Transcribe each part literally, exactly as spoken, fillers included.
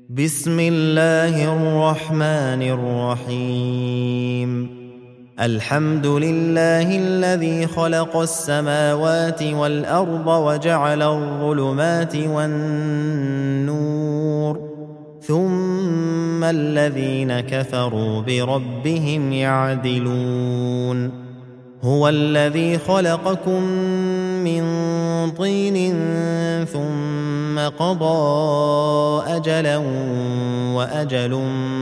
بسم الله الرحمن الرحيم الحمد لله الذي خلق السماوات والأرض وجعل الظلمات والنور ثم الذين كفروا بربهم يعدلون هو الذي خلقكم من طين ثم قضى أجلا وأجل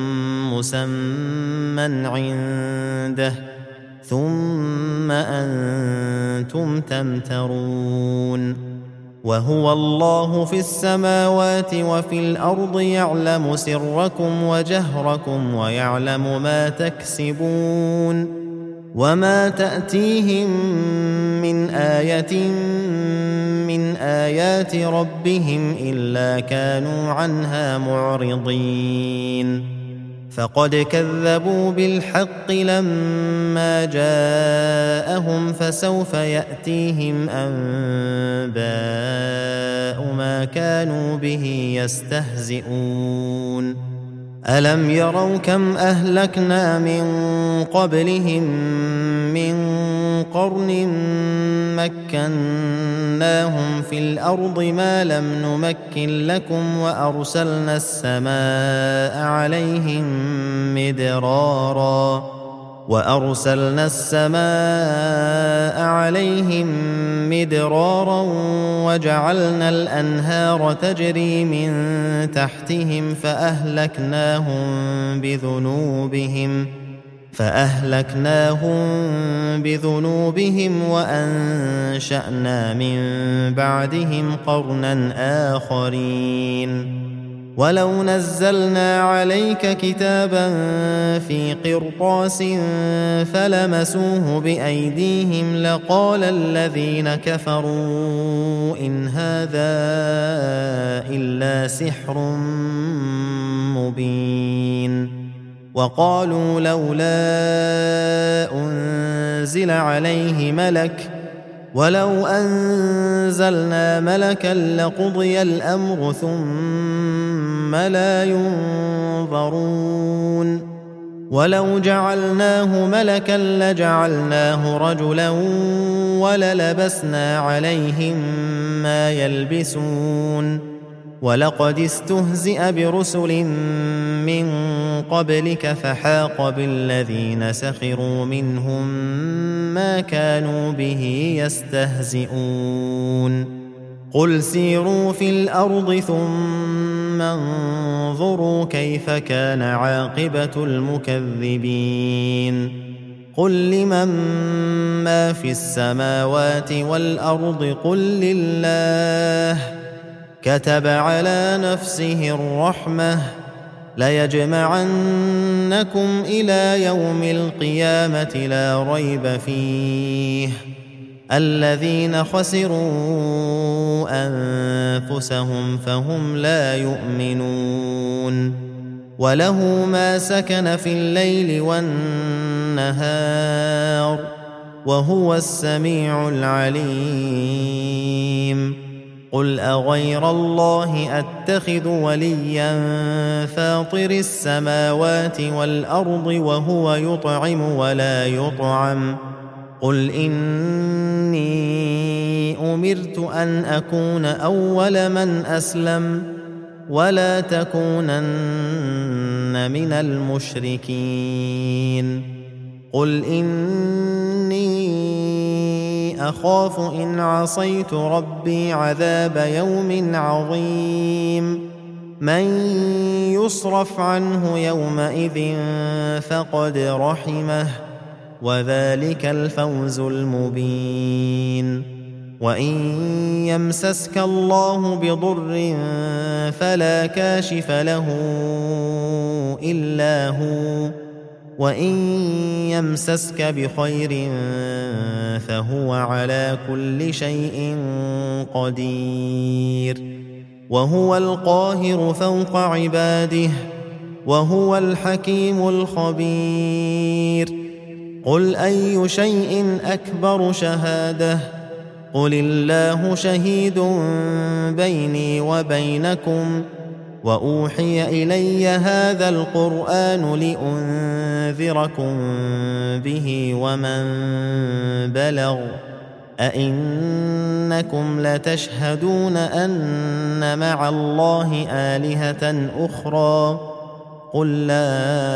مسمى عنده ثم أنتم تمترون وهو الله في السماوات وفي الأرض يعلم سركم وجهركم ويعلم ما تكسبون وما تأتيهم من آية من آيات ربهم إلا كانوا عنها معرضين فقد كذبوا بالحق لما جاءهم فسوف يأتيهم أنباء ما كانوا به يستهزئون ألم يروا كم أهلكنا من قبلهم من قرن مكناهم في الأرض ما لم نمكن لكم وأرسلنا السماء عليهم مدرارا وأرسلنا السماء عليهم مدرارا وجعلنا الأنهار تجري من تحتهم فأهلكناهم بذنوبهم فأهلكناهم بذنوبهم وأنشأنا من بعدهم قرنا آخرين ولو نزلنا عليك كتابا في قرطاس فلمسوه بأيديهم لقال الذين كفروا إن هذا إلا سحر مبين وقالوا لولا أنزل عليه ملك ولو أنزلنا ملكا لقضي الأمر ثم لا ينظرون ولو جعلناه ملكا لجعلناه رجلا وللبسنا عليهم ما يلبسون ولقد استهزئ برسل من قبلك فحاق بالذين سخروا منهم ما كانوا به يستهزئون قل سيروا في الأرض ثم انظروا كيف كان عاقبة المكذبين قل لمن ما في السماوات والأرض قل لله كتب على نفسه الرحمة ليجمعنكم إلى يوم القيامة لا ريب فيه الذين خسروا أنفسهم فهم لا يؤمنون وله ما سكن في الليل والنهار وهو السميع العليم قل أغير الله أتخذ وليا فاطر السماوات والأرض وهو يطعم ولا يطعم قل إني أمرت أن أكون أول من أسلم ولا تكونن من المشركين قل إني أخاف إن عصيت ربي عذاب يوم عظيم من يصرف عنه يومئذ فقد رحمه وذلك الفوز المبين وإن يمسسك الله بضر فلا كاشف له إلا هو وإن يمسسك بخير فهو على كل شيء قدير وهو القاهر فوق عباده وهو الحكيم الخبير قل أي شيء أكبر شهادة قل الله شهيد بيني وبينكم وأوحي إلي هذا القرآن لأنذركم به ومن بلغ أئنكم لتشهدون أن مع الله آلهة أخرى قل لا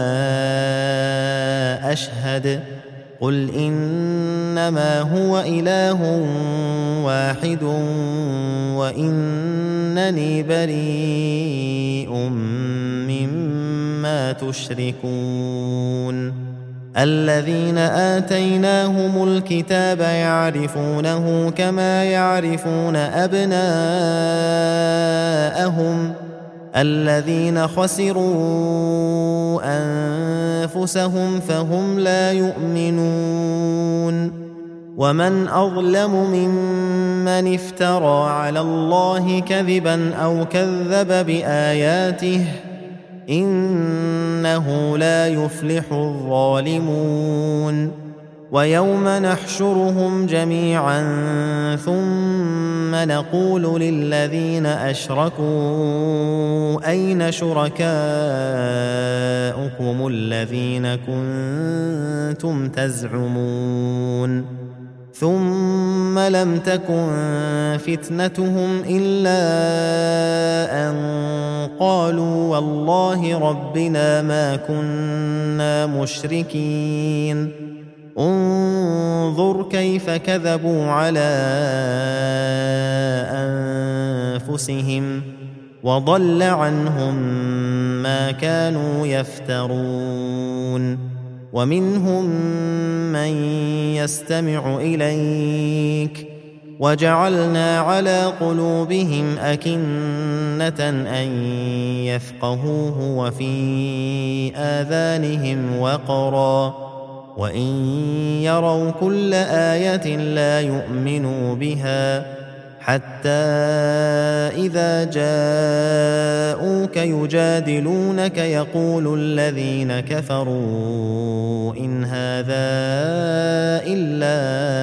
أشهد قل إنما هو إله واحد وإنني بريء مما تشركون الذين آتيناهم الكتاب يعرفونه كما يعرفون أبناءهم الذين خسروا أنفسهم فهم لا يؤمنون ومن أظلم ممن افترى على الله كذبا أو كذب بآياته إنه لا يفلح الظالمون ويوم نحشرهم جميعا ثم نقول للذين أشركوا أين شركاؤكم الذين كنتم تزعمون ثم لم تكن فتنتهم إلا أن قالوا والله ربنا ما كنا مشركين انظر كيف كذبوا على أنفسهم وضل عنهم ما كانوا يفترون ومنهم من يستمع إليك وجعلنا على قلوبهم أكنة أن يفقهوه وفي آذانهم وقرا وإن يروا كل آية لا يؤمنوا بها حتى إذا جاءوك يجادلونك يقول الذين كفروا إن هذا إلا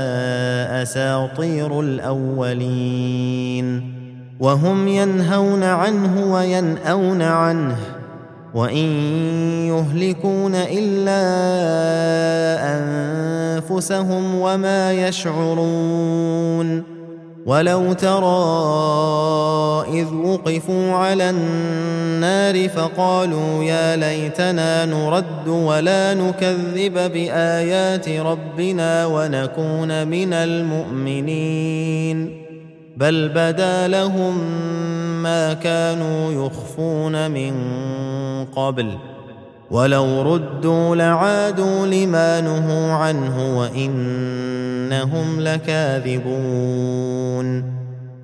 أساطير الأولين وهم ينهون عنه وينأون عنه وإن يهلكون إلا أنفسهم وما يشعرون ولو ترى إذ وقفوا على النار فقالوا يا ليتنا نرد ولا نكذب بآيات ربنا ونكون من المؤمنين بل بدا لهم ما كانوا يخفون من قبل ولو ردوا لعادوا لما نهوا عنه وإنهم لكاذبون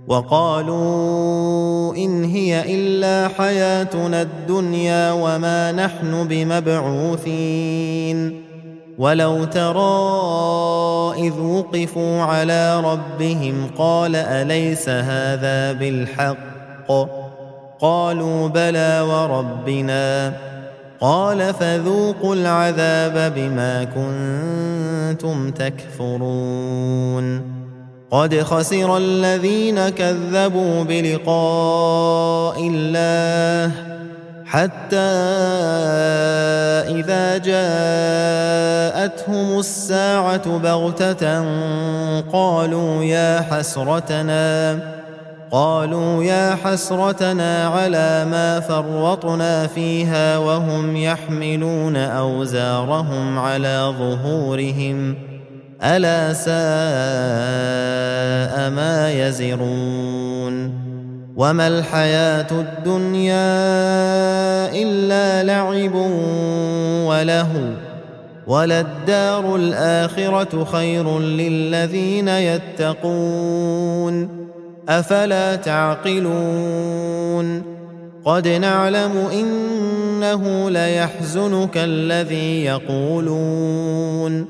وقالوا إن هي إلا حياتنا الدنيا وما نحن بمبعوثين ولو ترى إذ وقفوا على ربهم قال أليس هذا بالحق قالوا بلى وربنا قال فذوقوا العذاب بما كنتم تكفرون قد خسر الذين كذبوا بلقاء الله حتى إذا جاءتهم الساعة بغتة قالوا يا حسرتنا قالوا يا حسرتنا على ما فرطنا فيها وهم يحملون أوزارهم على ظهورهم ألا ساء ما يزرون وما الحياة الدنيا إلا لعب ولهو وللدار الآخرة خير للذين يتقون أفلا تعقلون قد نعلم إنه ليحزنك الذي يقولون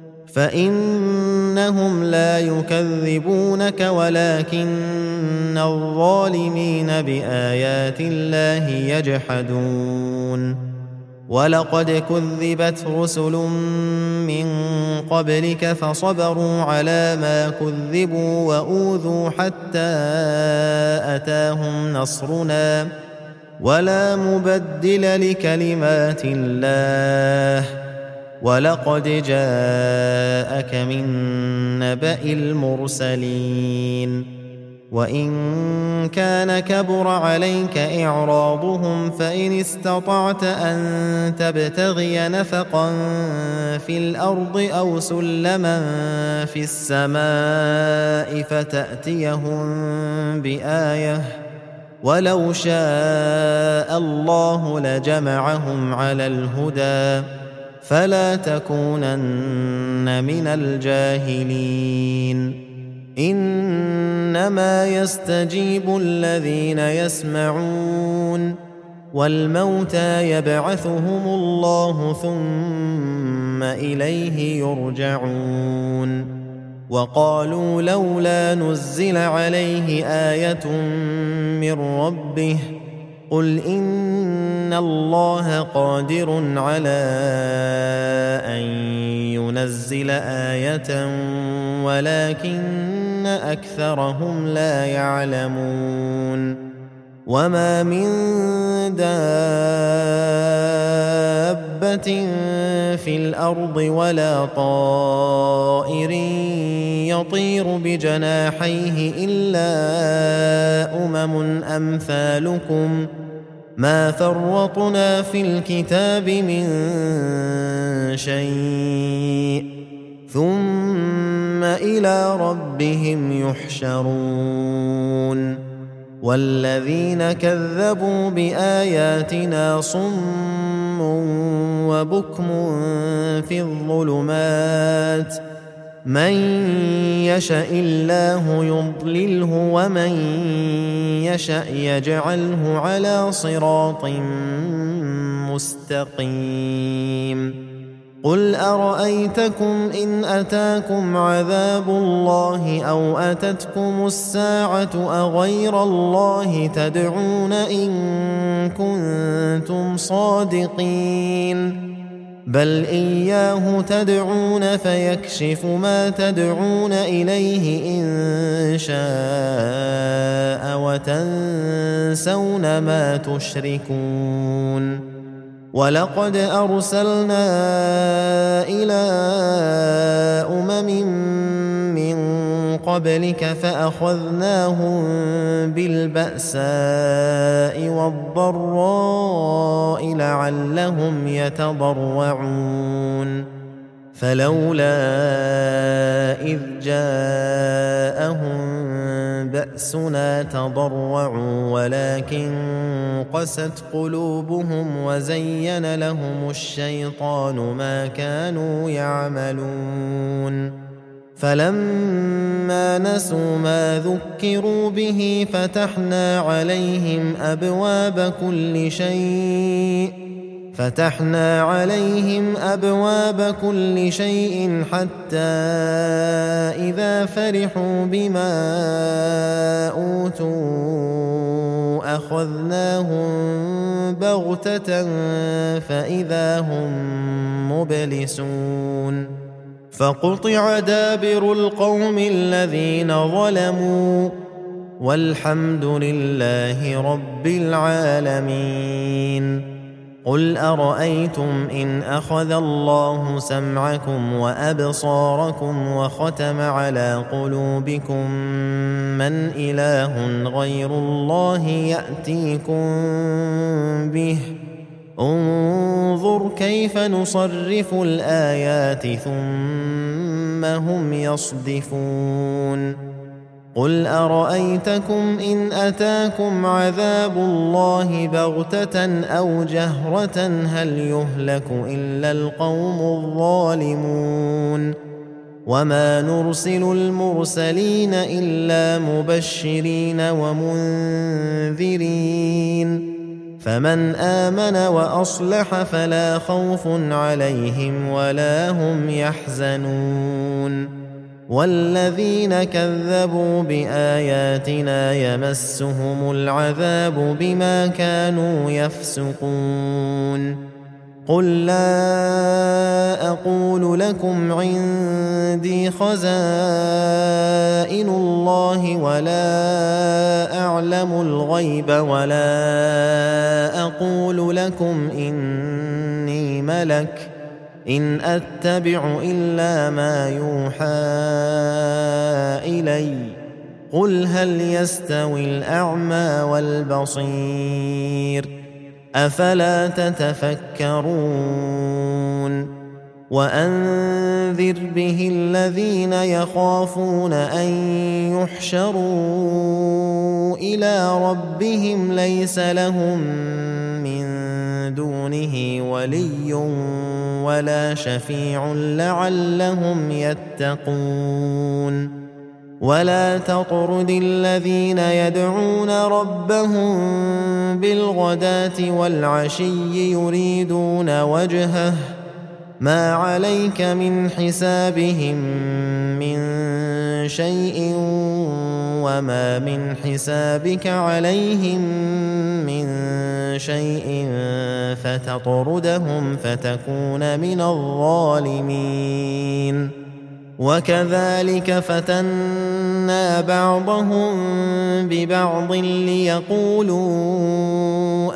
فإنهم لا يكذبونك ولكن الظالمين بآيات الله يجحدون ولقد كذبت رسل من قبلك فصبروا على ما كذبوا وأوذوا حتى أتاهم نصرنا ولا مبدل لكلمات الله ولقد جاءك من نبأ المرسلين وإن كان كبر عليك إعراضهم فإن استطعت أن تبتغي نفقا في الأرض أو سلما في السماء فتأتيهم بآية ولو شاء الله لجمعهم على الهدى فلا تكونن من الجاهلين إنما يستجيب الذين يسمعون والموتى يبعثهم الله ثم إليه يرجعون وقالوا لولا نزل عليه آية من ربه قل إن الله قادر على أن ينزل آية ولكن أكثرهم لا يعلمون وما من دابة في الأرض ولا طائر يطير بجناحيه إلا أمم أمثالكم ما فرطنا في الكتاب من شيء ثم إلى ربهم يحشرون والذين كذبوا بآياتنا صم وبكم في الظلمات من يشاء الله يضلله ومن يشاء يجعله على صراط مستقيم قل أرأيتكم إن أتاكم عذاب الله أو أتتكم الساعة أغير الله تدعون إن كنتم صادقين بل إياه تدعون فيكشف ما تدعون إليه إن شاء وتنسون ما تشركون ولقد أرسلنا إلى أمم من قبلك فأخذناهم بالبأساء والضراء لعلهم يتضرعون فلولا إذ جاءهم بأسنا تضرعوا ولكن قست قلوبهم وزين لهم الشيطان ما كانوا يعملون فلما نسوا ما ذكروا به فتحنا عليهم أبواب كل شيء فتحنا عليهم أبواب كل شيء حتى إذا فرحوا بما أوتوا أخذناهم بغتة فإذا هم مبلسون فقطع دابر القوم الذين ظلموا والحمد لله رب العالمين قل أرأيتم إن أخذ الله سمعكم وأبصاركم وختم على قلوبكم من إله غير الله يأتيكم به انظر كيف نصرف الآيات ثم هم يصدفون قل أرأيتكم إن أتاكم عذاب الله بغتة أو جهرة هل يهلك إلا القوم الظالمون وما نرسل المرسلين إلا مبشرين ومنذرين فمن آمن وأصلح فلا خوف عليهم ولا هم يحزنون والذين كذبوا بآياتنا يمسهم العذاب بما كانوا يفسقون قل لا أقول لكم عندي خزائن الله ولا أعلم الغيب ولا أقول لكم إني ملك إن أتبع إلا ما يوحى إلي قل هل يستوي الأعمى والبصير أفلا تتفكرون وأنذر به الذين يخافون أن يحشروا إلى ربهم ليس لهم من دونه ولي ولا شفيع لعلهم يتقون ولا تطرد الذين يدعون ربهم بالغداة والعشي يريدون وجهه ما عليك من حسابهم من شيء وما من حسابك عليهم من شيء فتطردهم فتكون من الظالمين وكذلك فتنا بعضهم ببعض ليقولوا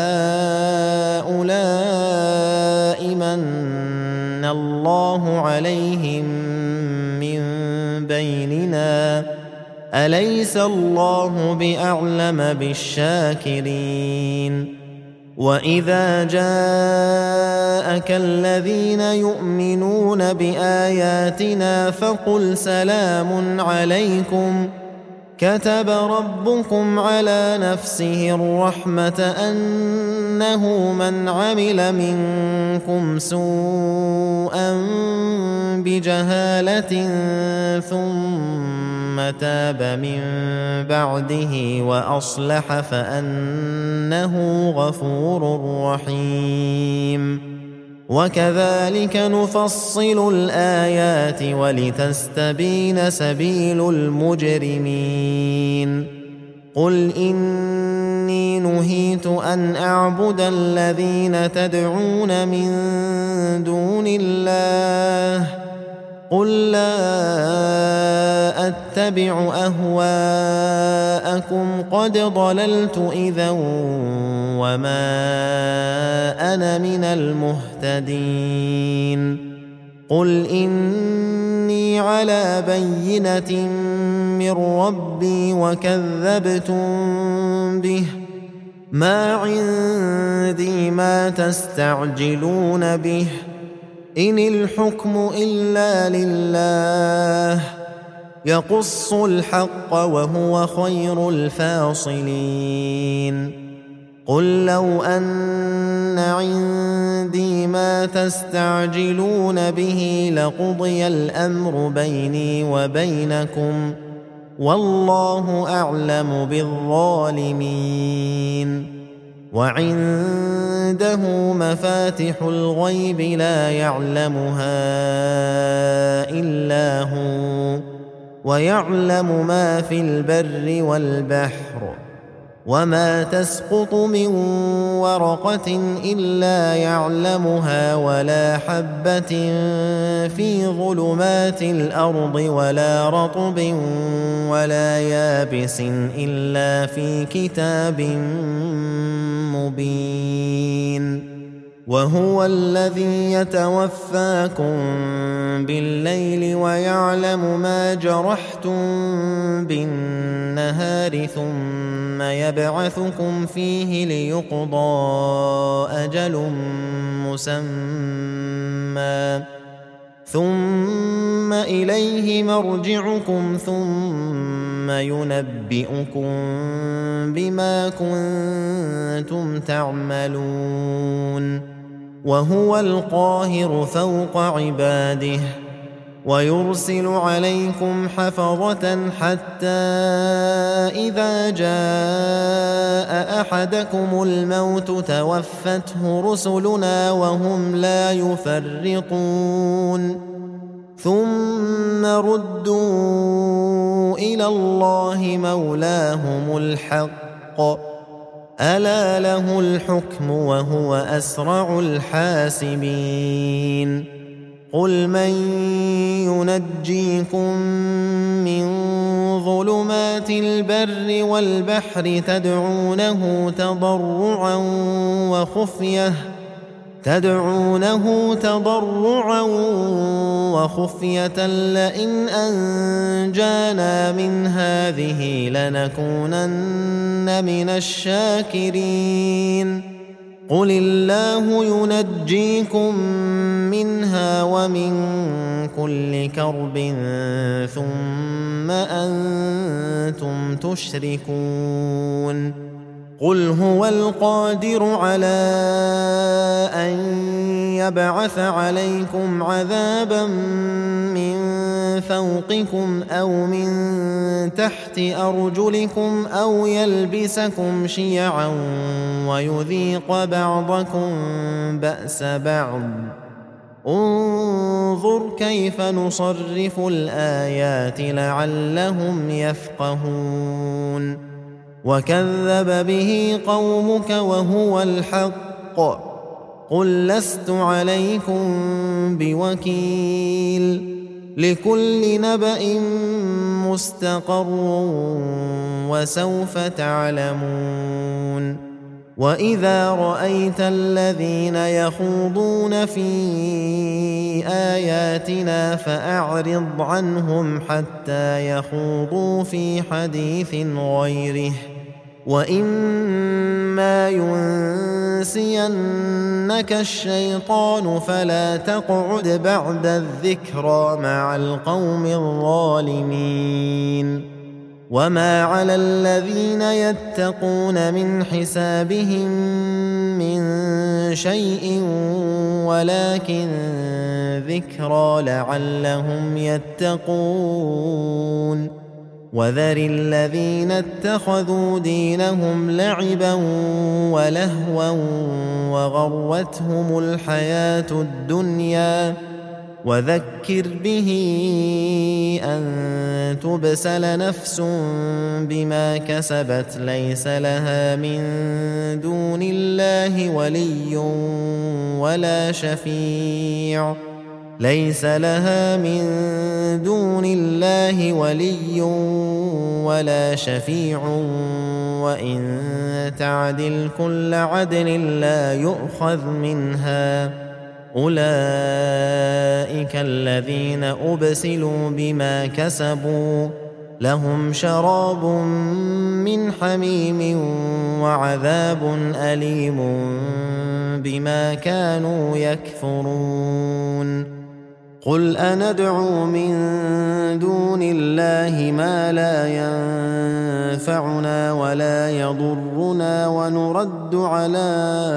أهؤلاء من الله عليهم من بيننا أليس الله بأعلم بالشاكرين وإذا جاءك الذين يؤمنون بآياتنا فقل سلام عليكم كتب ربكم على نفسه الرحمة أنه من عمل منكم سوءا بجهالة ثم تاب من بعده وأصلح فأنه غفور رحيم وكذلك نفصل الآيات ولتستبين سبيل المجرمين قل إني نهيت أن أعبد الذين تدعون من دون الله قل لا أتبع أهواءكم قد ضللت إذا وما أنا من المهتدين قل إني على بينة من ربي وكذبتم به ما عندي ما تستعجلون به إن الحكم إلا لله يقص الحق وهو خير الفاصلين قل لو أن عندي ما تستعجلون به لقضي الأمر بيني وبينكم والله أعلم بالظالمين وعنده مفاتح الغيب لا يعلمها إلا هو ويعلم ما في البر والبحر وما تسقط من ورقة إلا يعلمها ولا حبة في ظلمات الأرض ولا رطب ولا يابس إلا في كتاب مبين وهو الذي يتوفاكم بالليل ويعلم ما جرحتم بالنهار ثم يبعثكم فيه ليقضى أجل مسمى ثم إليه مرجعكم ثم ينبئكم بما كنتم تعملون وهو القاهر فوق عباده ويرسل عليكم حفظة حتى إذا جاء أحدكم الموت توفته رسلنا وهم لا يفرطون ثم ردوا إلى الله مولاهم الحق ألا له الحكم وهو أسرع الحاسبين قل من ينجيكم من ظلمات البر والبحر تدعونه تضرعا وخفية تدعونه تضرعا وخفية لئن أنجانا من هذه لنكونن من الشاكرين قل الله ينجيكم منها ومن كل كرب ثم أنتم تشركون قل هو القادر على أن يبعث عليكم عذابا من فوقكم أو من تحت أرجلكم أو يلبسكم شيعا ويذيق بعضكم بأس بعض انظر كيف نصرف الآيات لعلهم يفقهون وكذب به قومك وهو الحق قل لست عليكم بوكيل لكل نبأ مستقر وسوف تعلمون وإذا رأيت الذين يخوضون في آياتنا فأعرض عنهم حتى يخوضوا في حديث غيره وإما ينسينك الشيطان فلا تقعد بعد الذكرى مع القوم الظالمين وما على الذين يتقون من حسابهم من شيء ولكن ذكرى لعلهم يتقون وذر الذين اتخذوا دينهم لعبا ولهوا وغرتهم الحياة الدنيا وذكر به أن تبسل نفس بما كسبت ليس لها من دون الله ولي ولا شفيع ليس لها من دون الله ولي ولا شفيع وإن تعدل كل عدل لا يؤخذ منها أولئك الذين أبسلوا بما كسبوا لهم شراب من حميم وعذاب أليم بما كانوا يكفرون قل أندعو من دون الله ما لا ينفعنا ولا يضرنا ونرد على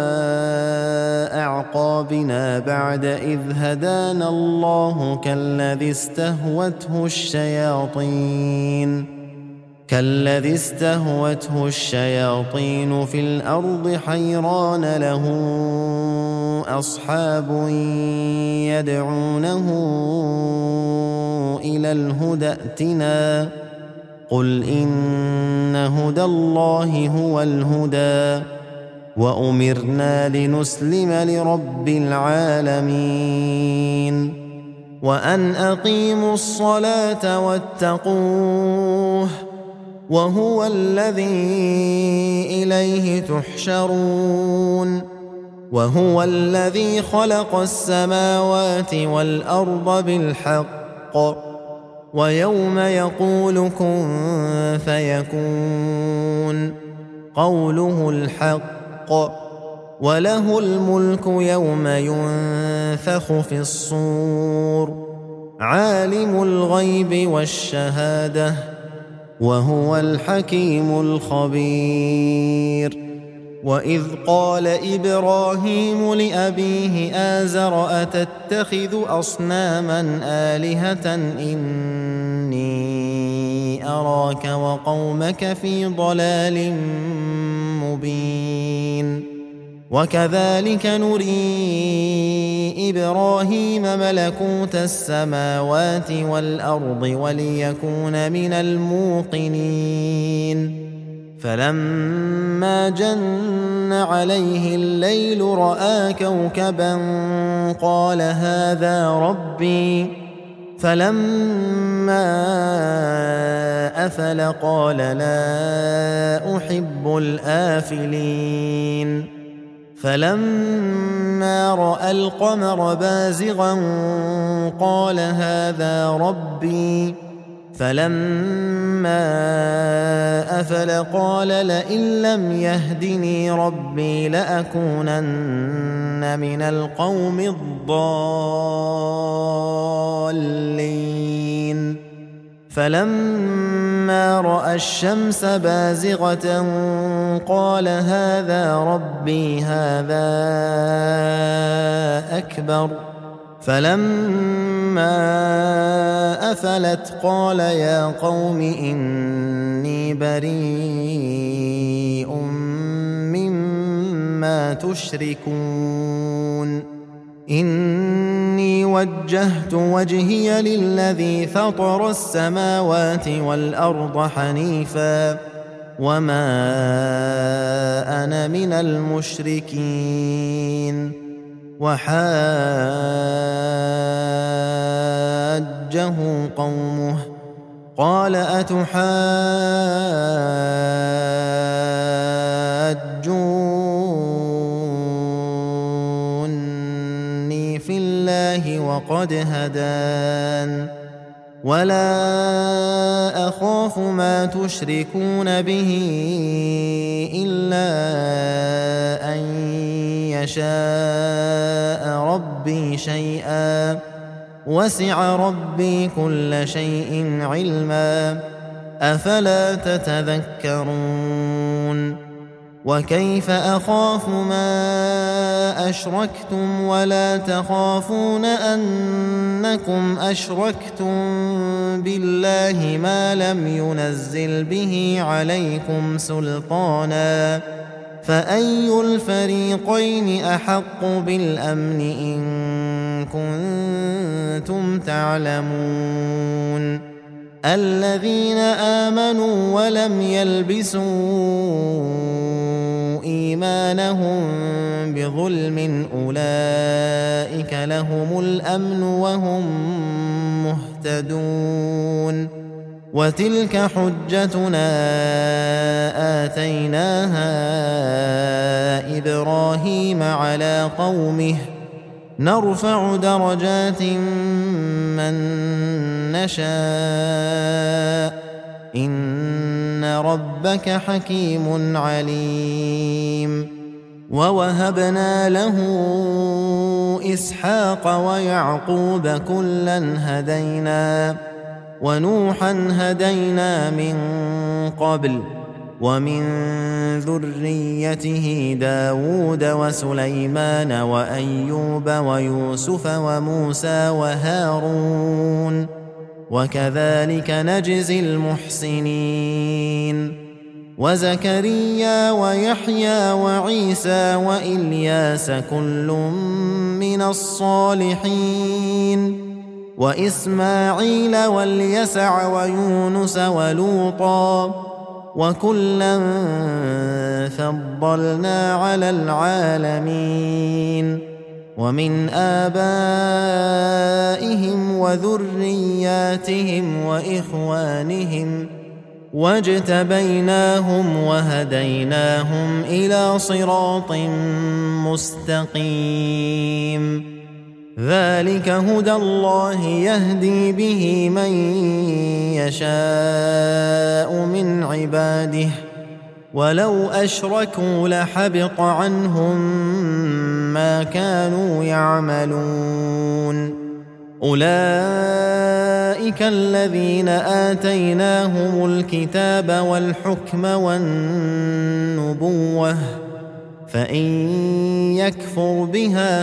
أعقابنا بعد إذ هدانا الله كالذي استهوته الشياطين كالذي استهوته الشياطين في الأرض حيران له أصحاب يدعونه إلى الهدى ائتنا قل إن هدى الله هو الهدى وأمرنا لنسلم لرب العالمين وأن أقيموا الصلاة واتقوه وهو الذي إليه تحشرون وهو الذي خلق السماوات والأرض بالحق ويوم يقول كن فيكون قوله الحق وله الملك يوم ينفخ في الصور عالم الغيب والشهادة وهو الحكيم الخبير وإذ قال إبراهيم لأبيه آزر أتتخذ أصناما آلهة إني أراك وقومك في ضلال مبين وكذلك نري إبراهيم ملكوت السماوات والأرض وليكون من الموقنين فلما جن عليه الليل رأى كوكبا قال هذا ربي فلما أفل قال لا أحب الآفلين فلما رأى القمر بازغا قال هذا ربي فلما أفل قال لئن لم يهدني ربي لأكونن من القوم الضالين فلما رأى الشمس بازغة قال هذا ربي هذا أكبر فلما أفلت قال يا قوم إني بريء مما تشركون إني وجهت وجهي للذي فطر السماوات والأرض حنيفا وما أنا من المشركين وحاجه قومه قال أتحاجوني في الله وقد هدان ولا أخاف ما تشركون به إلا أن يشاء ربي شيئا وسع ربي كل شيء علما أفلا تتذكرون وكيف أخاف ما أشركتم ولا تخافون أنكم أشركتم بالله ما لم ينزل به عليكم سلطانا فأي الفريقين أحق بالأمن إن كنتم تعلمون الذين آمنوا ولم يلبسوا إيمانهم بظلم أولئك لهم الأمن وهم مهتدون وتلك حجتنا آتيناها إبراهيم على قومه نرفع درجات من نشاء إن ربك حكيم عليم ووهبنا له إسحاق ويعقوب كلا هدينا ونوحا هدينا من قبل ومن ذريته داود وسليمان وأيوب ويوسف وموسى وهارون وكذلك نجزي المحسنين وزكريا ويحيى وعيسى وإلياس كل من الصالحين وإسماعيل واليسع ويونس ولوطا وكلا فضلنا على العالمين ومن آبائهم وذرياتهم وإخوانهم واجتبيناهم وهديناهم إلى صراط مستقيم ذلك هدى الله يهدي به من يشاء من عباده ولو أشركوا لحبط عنهم ما كانوا يعملون أولئك الذين آتيناهم الكتاب والحكم والنبوة فإن يكفر بها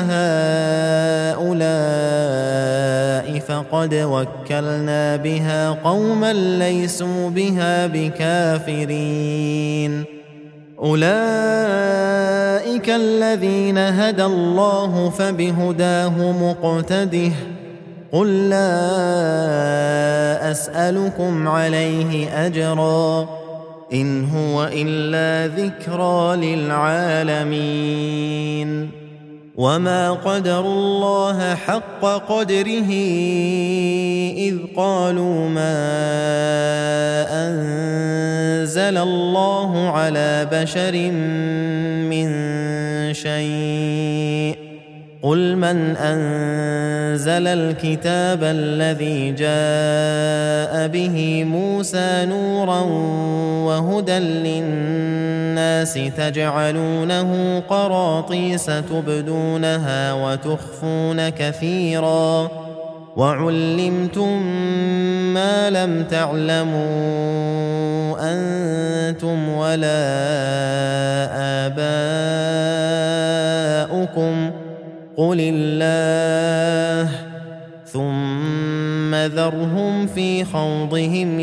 هؤلاء فقد وكلنا بها قوما ليسوا بها بكافرين أولئك الذين هدى الله فبهداه مقتده قل لا أسألكم عليه أجرا إن هو إلا ذكرى للعالمين وما قدروا الله حق قدره إذ قالوا ما أنزل الله على بشر من شيء قل من أنزل الكتاب الذي جاء به موسى نورا وهدى للناس تجعلونه قراطيس تبدونها وتخفون كثيرا وعلمتم ما لم تعلموا أنتم ولا آباؤكم قل الله ثم ذرهم في خوضهم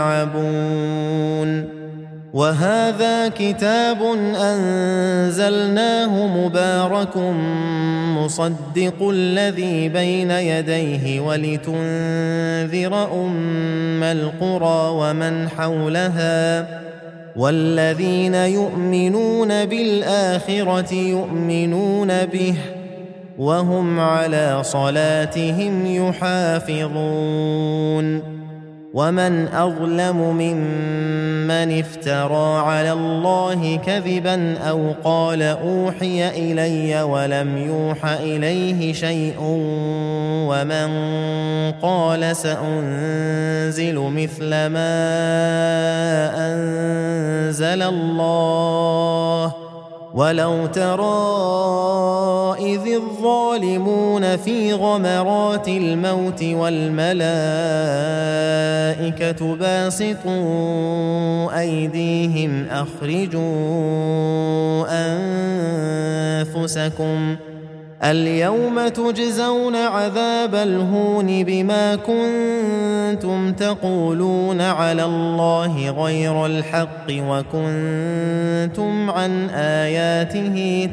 يلعبون وهذا كتاب أنزلناه مبارك مصدق الذي بين يديه ولتنذر أم القرى ومن حولها والذين يؤمنون بالآخرة يؤمنون به وهم على صلاتهم يحافظون ومن أظلم ممن افترى على الله كذبا أو قال أوحي إلي ولم يوح إليه شيء ومن قال سأنزل مثل ما أنزل الله ولو ترى إذ الظالمون في غمرات الموت والملائكة باسطوا أيديهم أخرجوا أنفسكم اليوم تجزون عذاب الهون بما كنتم تقولون على الله غير الحق وكنتم عن آياته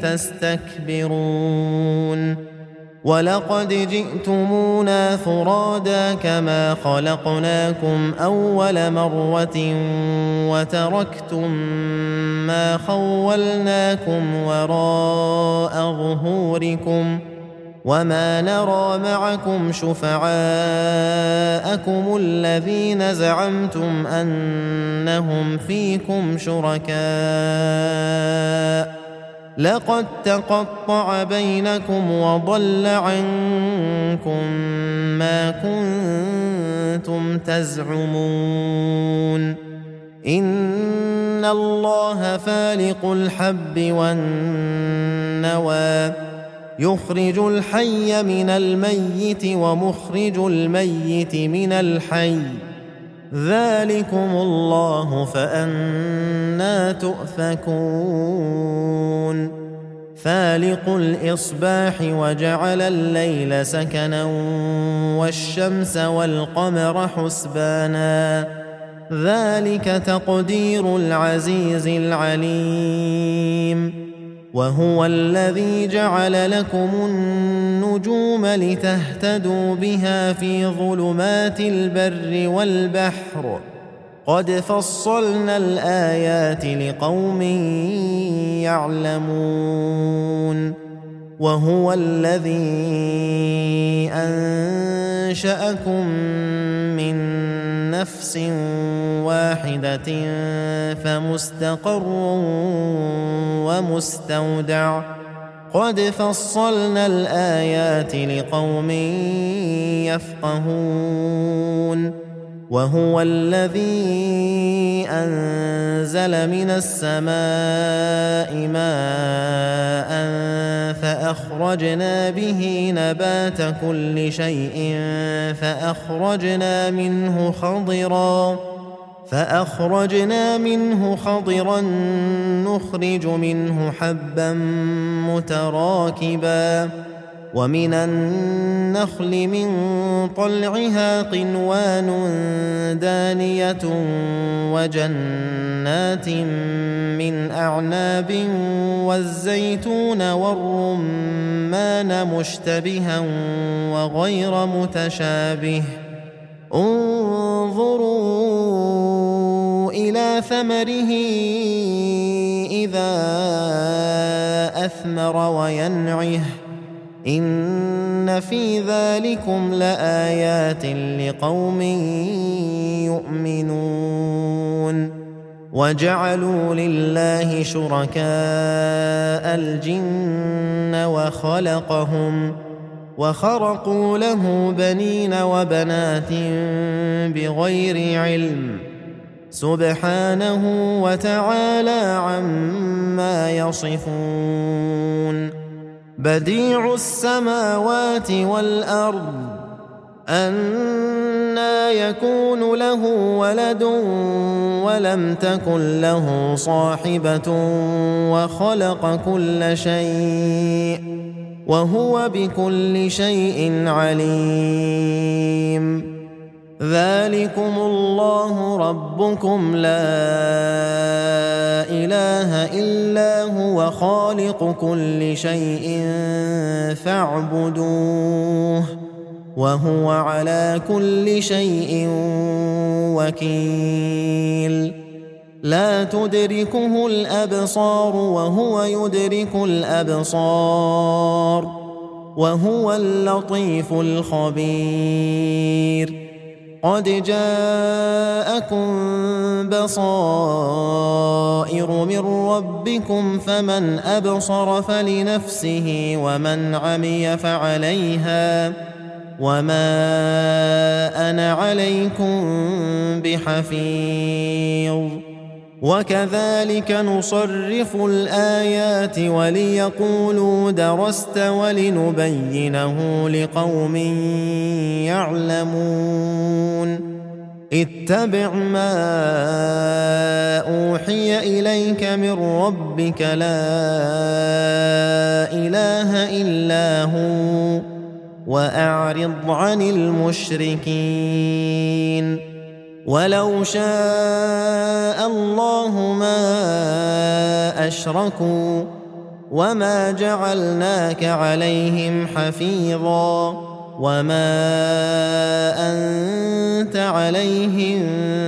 تستكبرون ولقد جئتمونا فرادا كما خلقناكم أول مرة وتركتم ما خولناكم وراء ظهوركم وما نرى معكم شفعاءكم الذين زعمتم أنهم فيكم شركاء لقد تقطع بينكم وضل عنكم ما كنتم تزعمون إن الله فالق الحب والنوى يخرج الحي من الميت ومخرج الميت من الحي ذلكم الله فأنى تؤفكون فالق الإصباح وجعل الليل سكنا والشمس والقمر حسبانا ذلك تقدير العزيز العليم وهو الذي جعل لكم النجوم لتهتدوا بها في ظلمات البر والبحر قد فصلنا الآيات لقوم يعلمون وهو الذي أنشأكم من نفس واحدة فمستقر ومستودع قد فصلنا الآيات لقوم يفقهون وهو الذي أنزل من السماء ماء فأخرجنا به نبات كل شيء فأخرجنا منه خضرا فأخرجنا منه خضرا نخرج منه حبا متراكبا ومن النخل من طلعها قنوان دانية وجنات من أعناب والزيتون والرمان مشتبها وغير متشابه انظروا إلى ثمره إذا أثمر وينعه إن في ذلكم لآيات لقوم يؤمنون وجعلوا لله شركاء الجن وخلقهم وخرقوا له بنين وبنات بغير علم سبحانه وتعالى عما يصفون بديع السماوات والأرض أنى يكون له ولد ولم تكن له صاحبة وخلق كل شيء وهو بكل شيء عليم ذلكم الله ربكم لا إله إلا هو خالق كل شيء فاعبدوه وهو على كل شيء وكيل لا تدركه الأبصار وهو يدرك الأبصار وهو اللطيف الخبير قد جاءكم بصائر من ربكم فمن أبصر فلنفسه ومن عمي فعليها وما أنا عليكم بحفيظ وكذلك نصرف الآيات وليقولوا درست ولنبينه لقوم يعلمون اتبع ما أوحي إليك من ربك لا إله إلا هو وأعرض عن المشركين ولو شاء الله ما أشركوا وما جعلناك عليهم حفيظا وما أنت عليهم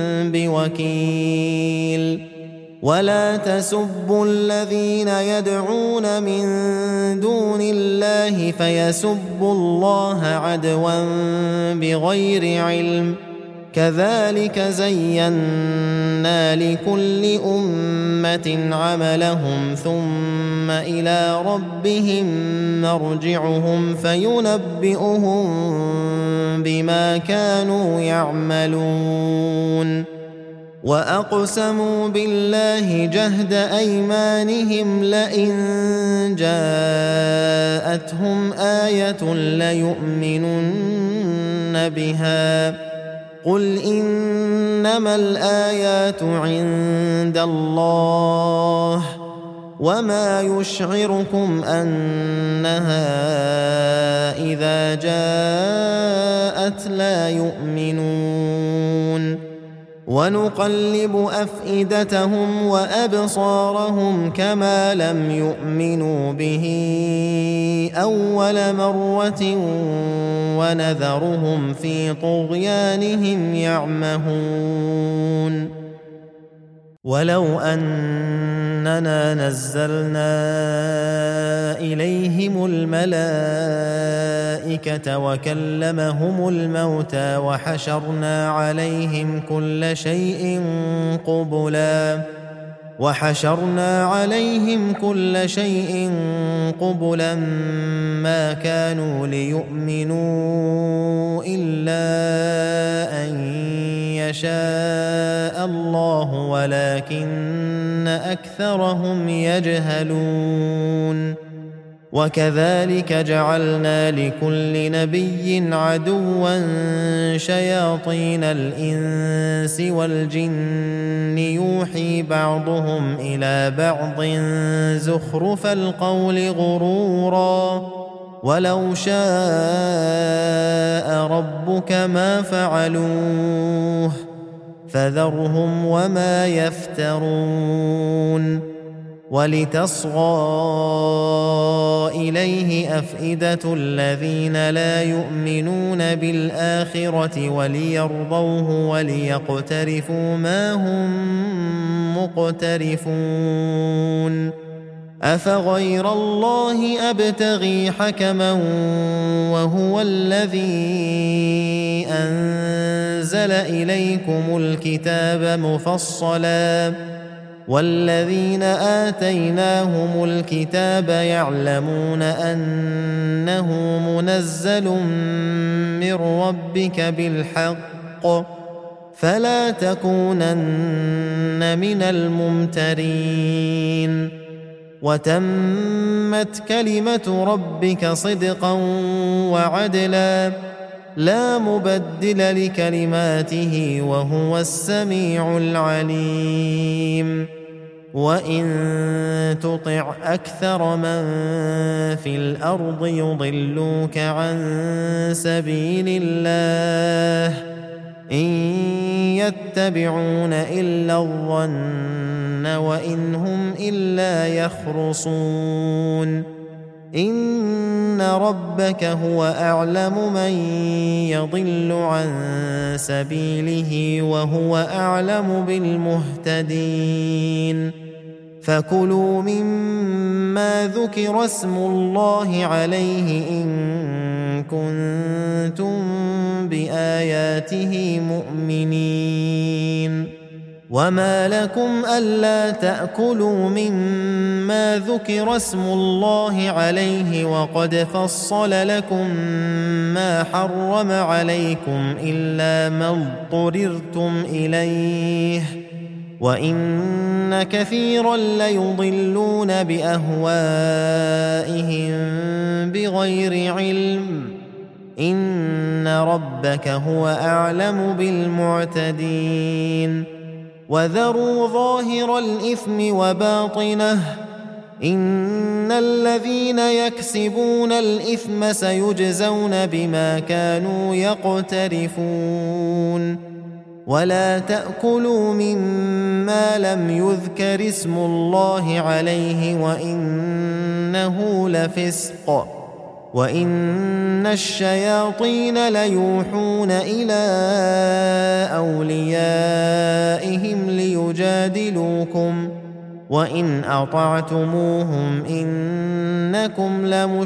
بوكيل ولا تسبوا الذين يدعون من دون الله فيسبوا الله عدوا بغير علم كذلك زينا لكل أمة عملهم ثم إلى ربهم مرجعهم فينبئهم بما كانوا يعملون وأقسموا بالله جهد أيمانهم لئن جاءتهم آية ليؤمنن بها قل إنما الآيات عند الله وما يشعركم أنها إذا جاءت لا يؤمنون ونقلب أفئدتهم وأبصارهم كما لم يؤمنوا به أول مرة ونذرهم في طغيانهم يعمهون ولو أننا نزلنا إليهم الملائكة وكلمهم الموتى وحشرنا عليهم كل شيء قبلا وحشرنا عليهم كل شيء قبلا ما كانوا ليؤمنوا إلا أن يشاء الله ولكن أكثرهم يجهلون وكذلك جعلنا لكل نبي عدوا شياطين الإنس والجن يوحي بعضهم إلى بعض زخرف القول غرورا ولو شاء ربك ما فعلوه فذرهم وما يفترون ولتصغى إليه أفئدة الذين لا يؤمنون بالآخرة وليرضوه وليقترفوا ما هم مقترفون أفغير الله أبتغي حكما وهو الذي أنزل إليكم الكتاب مفصلا والذين آتيناهم الكتاب يعلمون أنه منزل من ربك بالحق فلا تكونن من الممترين وتمت كلمة ربك صدقا وعدلا لا مبدل لكلماته وهو السميع العليم وإن تطع أكثر من في الأرض يضلوك عن سبيل الله إن يتبعون إلا الظن وإن هم إلا يخرصون إن ربك هو أعلم من يضل عن سبيله وهو أعلم بالمهتدين فكلوا مما ذكر اسم الله عليه إن كنتم بآياته مؤمنين وما لكم ألا تأكلوا مما ذكر اسم الله عليه وقد فصل لكم ما حرم عليكم إلا ما اضطررتم إليه وإن كثيرا ليضلون بأهوائهم بغير علم إن ربك هو أعلم بالمعتدين وذروا ظاهر الإثم وباطنه إن الذين يكسبون الإثم سيجزون بما كانوا يقترفون ولا تأكلوا مما لم يذكر اسم الله عليه وإنه لفسق وإن الشياطين ليوحون إلى أوليائهم ليجادلوكم وإن أطعتموهم إنكم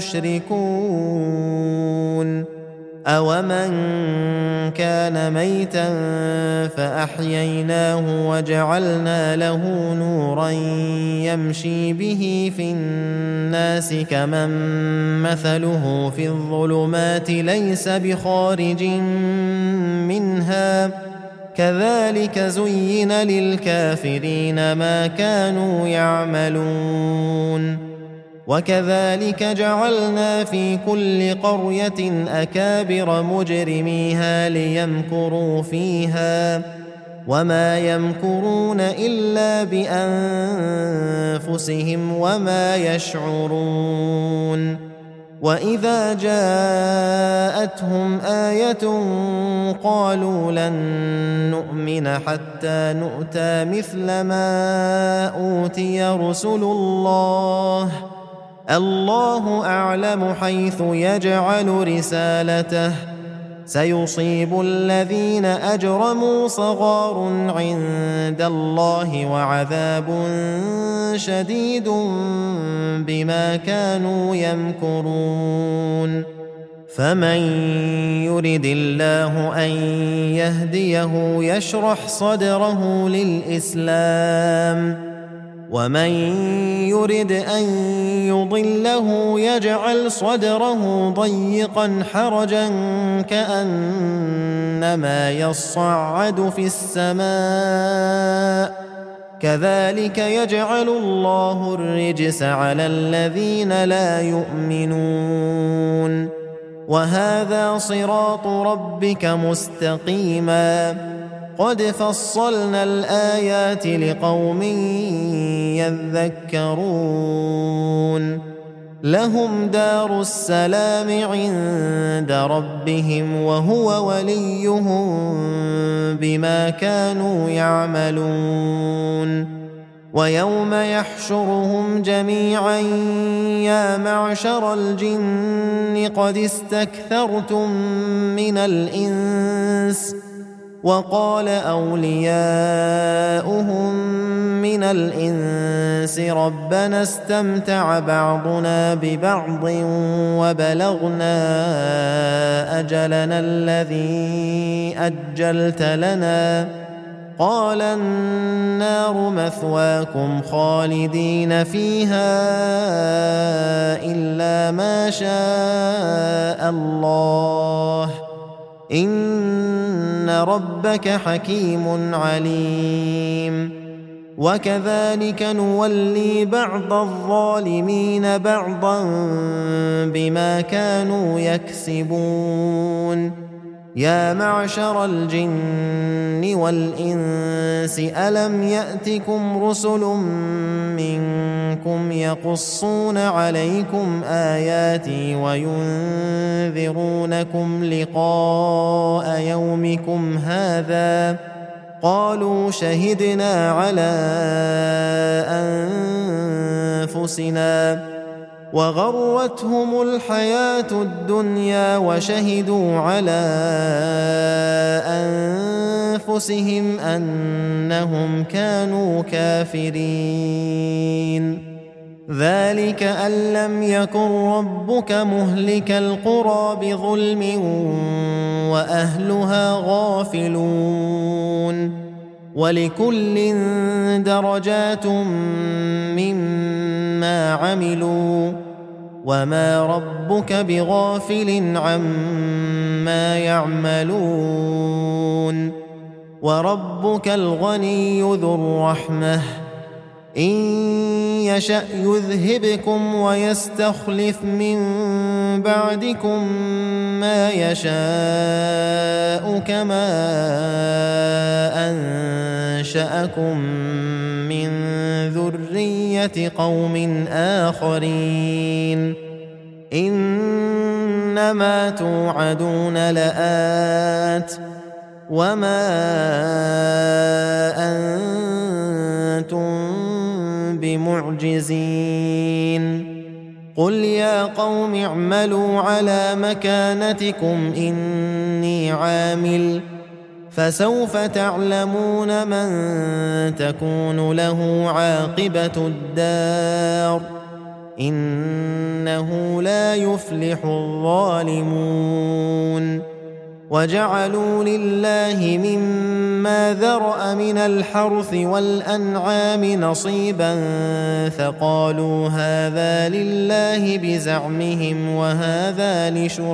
لمشركون أومن كان ميتا فأحييناه وجعلنا له نورا يمشي به في الناس كمن مثله في الظلمات ليس بخارج منها كذلك زين للكافرين ما كانوا يعملون وكذلك جعلنا في كل قرية أكابر مجرميها ليمكروا فيها وما يمكرون إلا بأنفسهم وما يشعرون وإذا جاءتهم آية قالوا لن نؤمن حتى نؤتى مثل ما أوتي رسل الله الله أعلم حيث يجعل رسالته سيصيب الذين أجرموا صغار عند الله وعذاب شديد بما كانوا يمكرون فمن يرد الله أن يهديه يشرح صدره للإسلام ومن يرد أن يضله يجعل صدره ضيقا حرجا كأنما يصعد في السماء كذلك يجعل الله الرجس على الذين لا يؤمنون وهذا صراط ربك مستقيما قد فصلنا الآيات لقوم يذكرون لهم دار السلام عند ربهم وهو وليهم بما كانوا يعملون ويوم يحشرهم جميعا يا معشر الجن قد استكثرتم من الإنس وقال أولياؤهم من الإنس ربنا استمتع بعضنا ببعض وبلغنا أجلنا الذي أجلت لنا قال النار مثواكم خالدين فيها إلا ما شاء الله إن ربك حكيم عليم وكذلك نولي بعض الظالمين بعضا بما كانوا يكسبون يا معشر الجن والإنس ألم يأتكم رسل منكم يقصون عليكم آياتي وينذرونكم لقاء يومكم هذا قالوا شهدنا على أنفسنا وغرتهم الحياة الدنيا وشهدوا على أنفسهم أنهم كانوا كافرين ذلك أن لم يكن ربك مهلك القرى بظلم وأهلها غافلون ولكل درجات مما عملوا وما ربك بغافل عما يعملون وربك الغني ذو الرحمة إن يشأ يذهبكم ويستخلف من بعدكم ما يشاء كما أنشأكم من ذرية قوم آخرين إنما توعدون لآت وما أنتم بمعجزين قل يا قوم اعملوا على مكانتكم إني عامل فسوف تعلمون من تكون له عاقبة الدار إنه لا يفلح الظالمون وجعلوا لله مما ذرأ من الحرث والأنعام نصيبا فقالوا هذا لله بزعمهم وهذا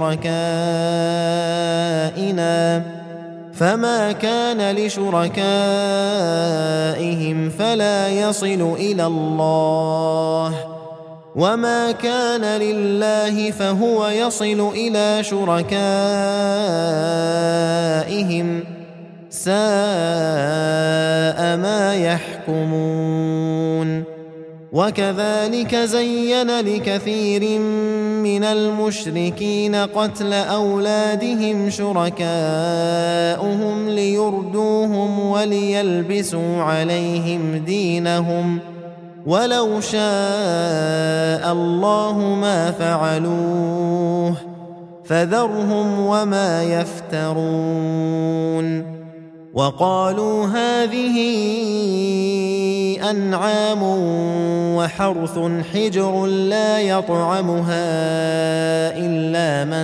لشركائنا فما كان لشركائهم فلا يصل إلى الله وما كان لله فهو يصل إلى شركائهم ساء ما يحكمون وكذلك زين لكثير من المشركين قتل أولادهم شركاؤهم ليردوهم وليلبسوا عليهم دينهم ولو شاء الله ما فعلوه فذرهم وما يفترون وقالوا هذه أنعام وحرث حجر لا يطعمها إلا من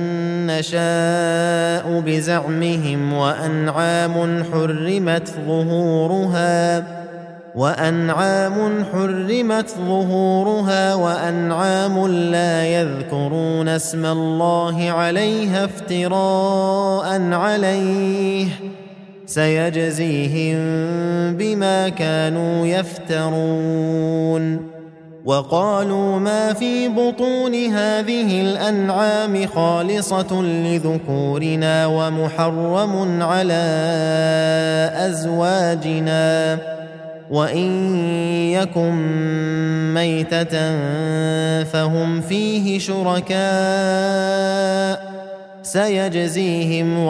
نشاء بزعمهم وأنعام حرمت ظهورها وأنعام حرمت ظهورها وأنعام لا يذكرون اسم الله عليها افتراء عليه سيجزيهم بما كانوا يفترون وقالوا ما في بطون هذه الأنعام خالصة لذكورنا ومحرم على أزواجنا وإن يكن ميتة فهم فيه شركاء سيجزيهم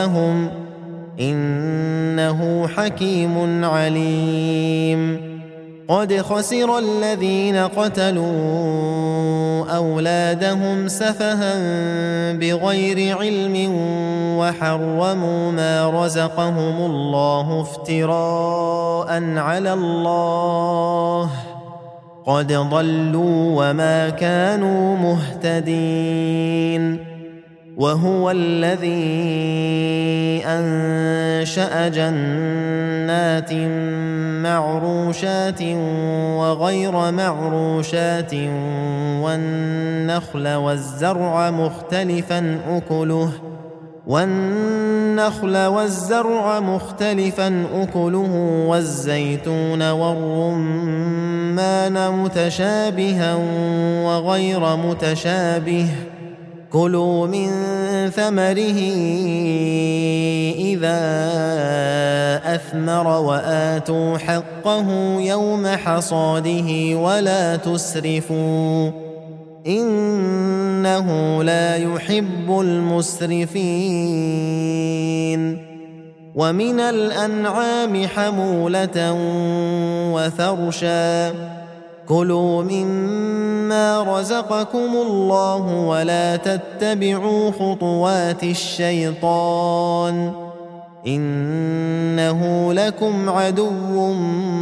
وصفهم إنه حكيم عليم قد خسر الذين قتلوا أولادهم سفها بغير علم وحرموا ما رزقهم الله افتراء على الله قد ضلوا وما كانوا مهتدين وهو الذي أنشأ جنات معروشات وغير معروشات والنخل والزرع مختلفا أكله والنخل والزرع مختلفا أكله والزيتون والرمان متشابها وغير متشابه كلوا من ثمره إذا أثمر وآتوا حقه يوم حصاده ولا تسرفوا إنه لا يحب المسرفين ومن الأنعام حمولة وفرشا كلوا مما رزقكم الله ولا تتبعوا خطوات الشيطان إنه لكم عدو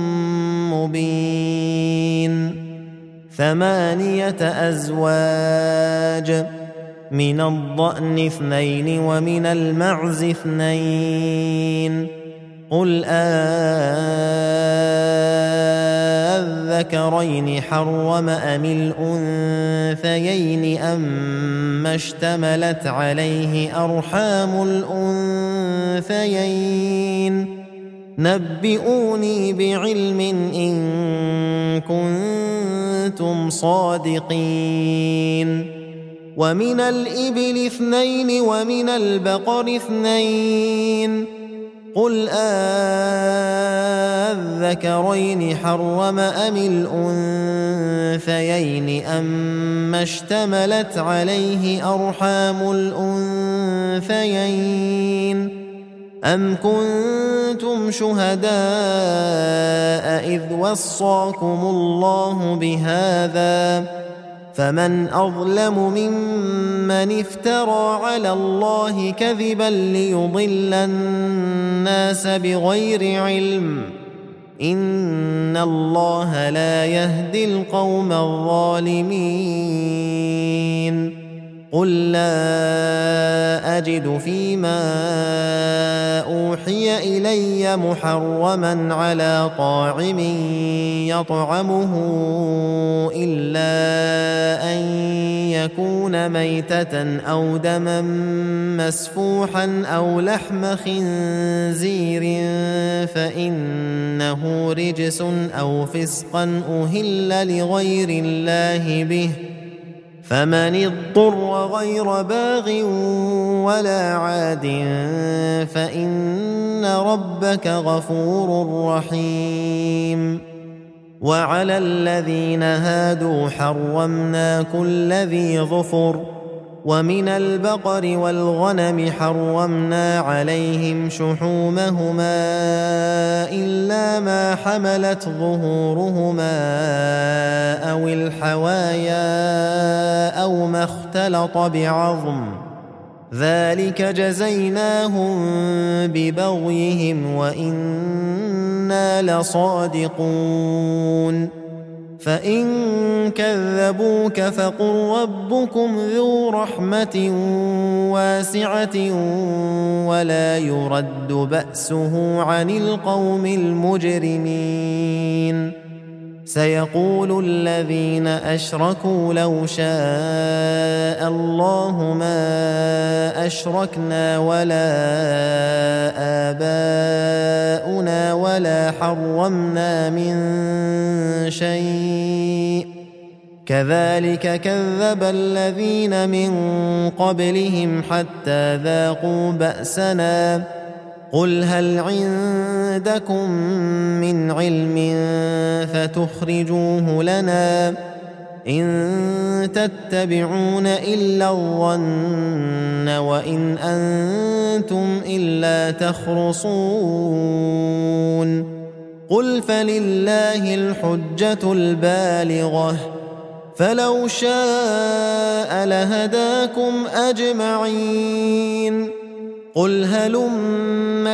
مبين ثمانية أزواج من الضأن اثنين ومن المعز اثنين قل أذكرين حرم أم الأنثيين أما اشتملت عليه أرحام الأنثيين نبئوني بعلم إن كنتم صادقين ومن الإبل اثنين ومن البقر اثنين قل أذكرين حرم أم الأنثيين أما اشتملت عليه أرحام الأنثيين أم كنتم شهداء إذ وصاكم الله بهذا فمن أظلم ممن افترى على الله كذبا ليضل الناس بغير علم إن الله لا يهدي القوم الظالمين قل لا أجد فيما أوحي إلي محرما على طاعم يطعمه إلا أن يكون ميتة أو دما مسفوحا أو لحم خنزير فإنه رجس أو فسقا أهل لغير الله به فمن اضطر غير باغ ولا عاد فإن ربك غفور رحيم وعلى الذين هادوا حرمنا كل ذي ظفر ومن البقر والغنم حرمنا عليهم شحومهما إلا ما حملت ظهورهما أو الحوايا أو ما اختلط بعظم ذلك جزيناهم ببغيهم وإنا لصادقون فإن كذبوك فقل ربكم ذو رحمة واسعة ولا يرد بأسه عن القوم المجرمين سيقول الذين أشركوا لو شاء الله ما أشركنا ولا آباؤنا ولا حرمنا من شيء كذلك كذب الذين من قبلهم حتى ذاقوا بأسنا قل هل عندكم من علم فتخرجوه لنا إن تتبعون إلا الظن وإن أنتم إلا تخرصون قل فلله الحجة البالغة فلو شاء لهداكم أجمعين قل هلم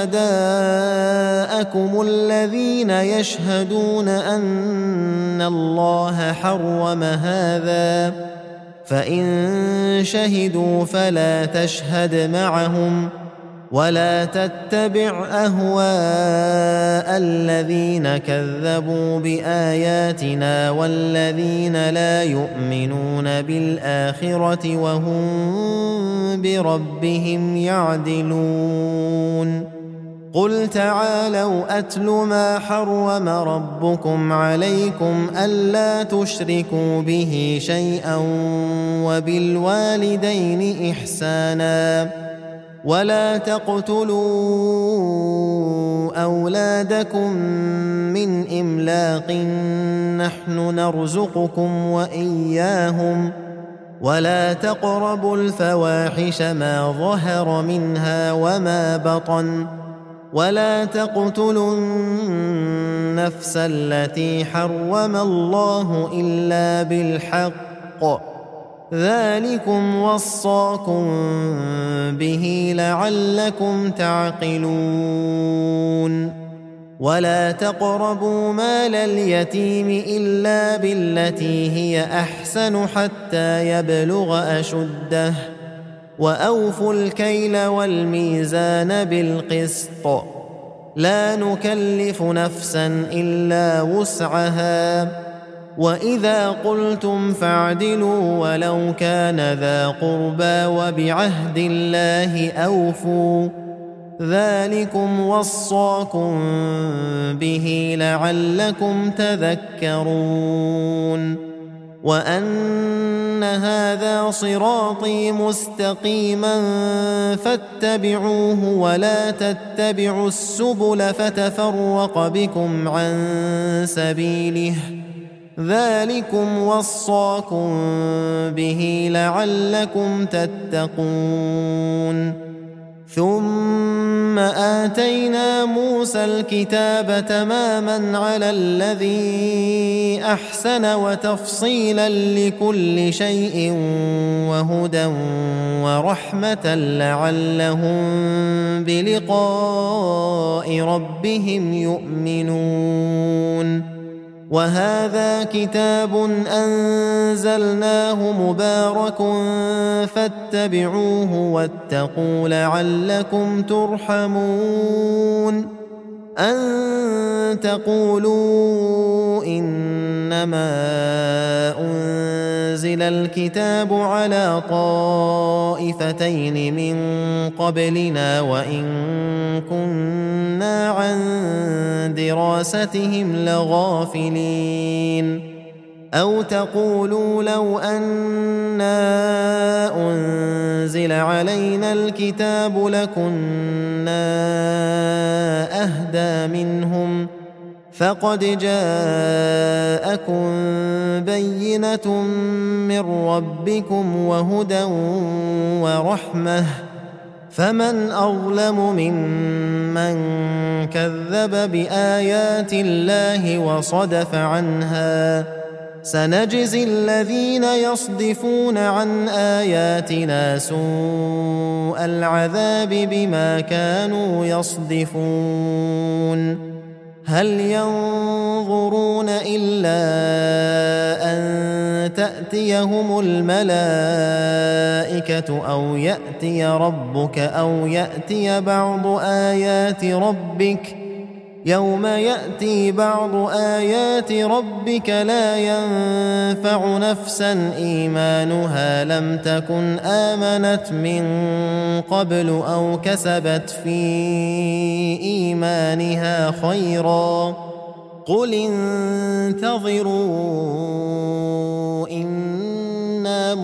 شهداءكم الذين يشهدون أن الله حرم هذا فإن شهدوا فلا تشهد معهم ولا تتبع أهواء الذين كذبوا بآياتنا والذين لا يؤمنون بالآخرة وهم بربهم يعدلون قل تعالوا أتل ما حرم ربكم عليكم ألا تشركوا به شيئا وبالوالدين إحسانا ولا تقتلوا أولادكم من إملاق نحن نرزقكم وإياهم ولا تقربوا الفواحش ما ظهر منها وما بطن ولا تقتلوا النفس التي حرم الله إلا بالحق ذلكم وصاكم به لعلكم تعقلون ولا تقربوا مال اليتيم إلا بالتي هي أحسن حتى يبلغ أشده وأوفوا الكيل والميزان بالقسط لا نكلف نفسا إلا وسعها وإذا قلتم فاعدلوا ولو كان ذا قربى وبعهد الله أوفوا ذلكم وصاكم به لعلكم تذكرون وأن هذا صراطي مستقيما فاتبعوه ولا تتبعوا السبل فتفرق بكم عن سبيله ذلكم وصاكم به لعلكم تتقون ثم آتينا موسى الكتاب تماما على الذي أحسن وتفصيلا لكل شيء وهدى ورحمة لعلهم بلقاء ربهم يؤمنون وهذا كتاب أنزلناه مبارك فاتبعوه واتقوا لعلكم ترحمون أن تقولوا إنما أنزل الكتاب على طائفتين من قبلنا وإن كنا عن دراستهم لغافلين أو تقولوا لو أنا أنزل علينا الكتاب لكنا أهدى منهم فقد جاءكم بينة من ربكم وهدى ورحمة فمن أظلم ممن كذب بآيات الله وصدف عنها سنجزي الذين يصدفون عن آياتنا سوء العذاب بما كانوا يصدفون هل ينظرون إلا أن تأتيهم الملائكة أو يأتي ربك أو يأتي بعض آيات ربك يوم يأتي بعض آيات ربك لا ينفع نفسا إيمانها لم تكن آمنت من قبل أو كسبت في إيمانها خيرا قل انتظروا إنا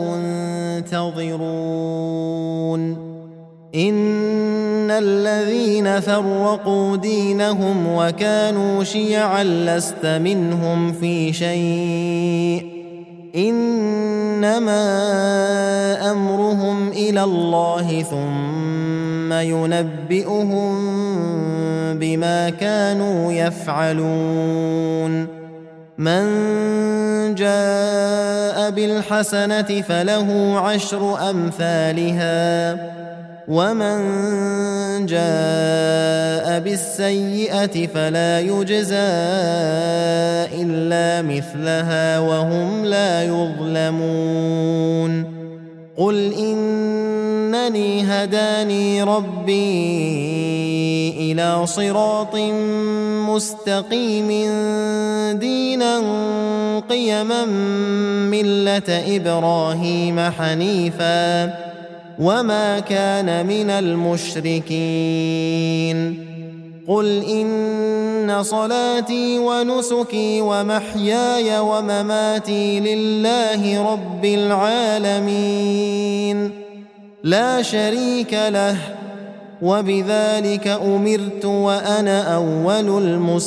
منتظرون إن الذين فرقوا دينهم وكانوا شيعا لست منهم في شيء إنما أمرهم إلى الله ثم ثم ينبئهم بما كانوا يفعلون من جاء بالحسنة فله عشر أمثالها ومن جاء بالسيئة فلا يجزى إلا مثلها وهم لا يظلمون قل إنني هداني ربي إلى صراط مستقيم دينا قيما ملة إبراهيم حنيفا وما كان من المشركين قل إن صلاتي ونسكي ومحياي ومماتي لله رب العالمين لا شريك له وبذلك أمرت وأنا أول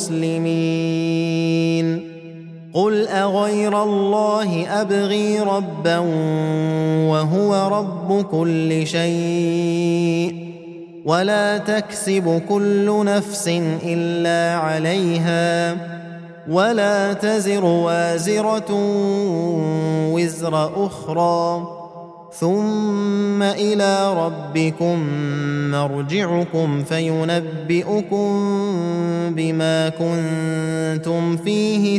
المسلمين قل أغير الله أبغي ربا وهو رب كل شيء ولا تكسب كل نفس إلا عليها ولا تزر وازرة وزر أخرى ثم إلى ربكم مرجعكم فينبئكم بما كنتم فيه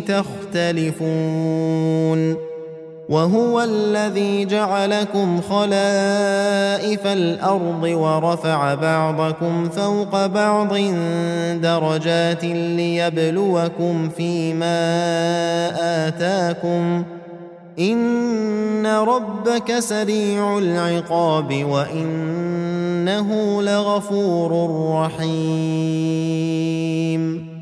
تختلفون وهو الذي جعلكم خلائف الأرض ورفع بعضكم فوق بعض درجات ليبلوكم فيما آتاكم إن ربك سريع العقاب وإنه لغفور رحيم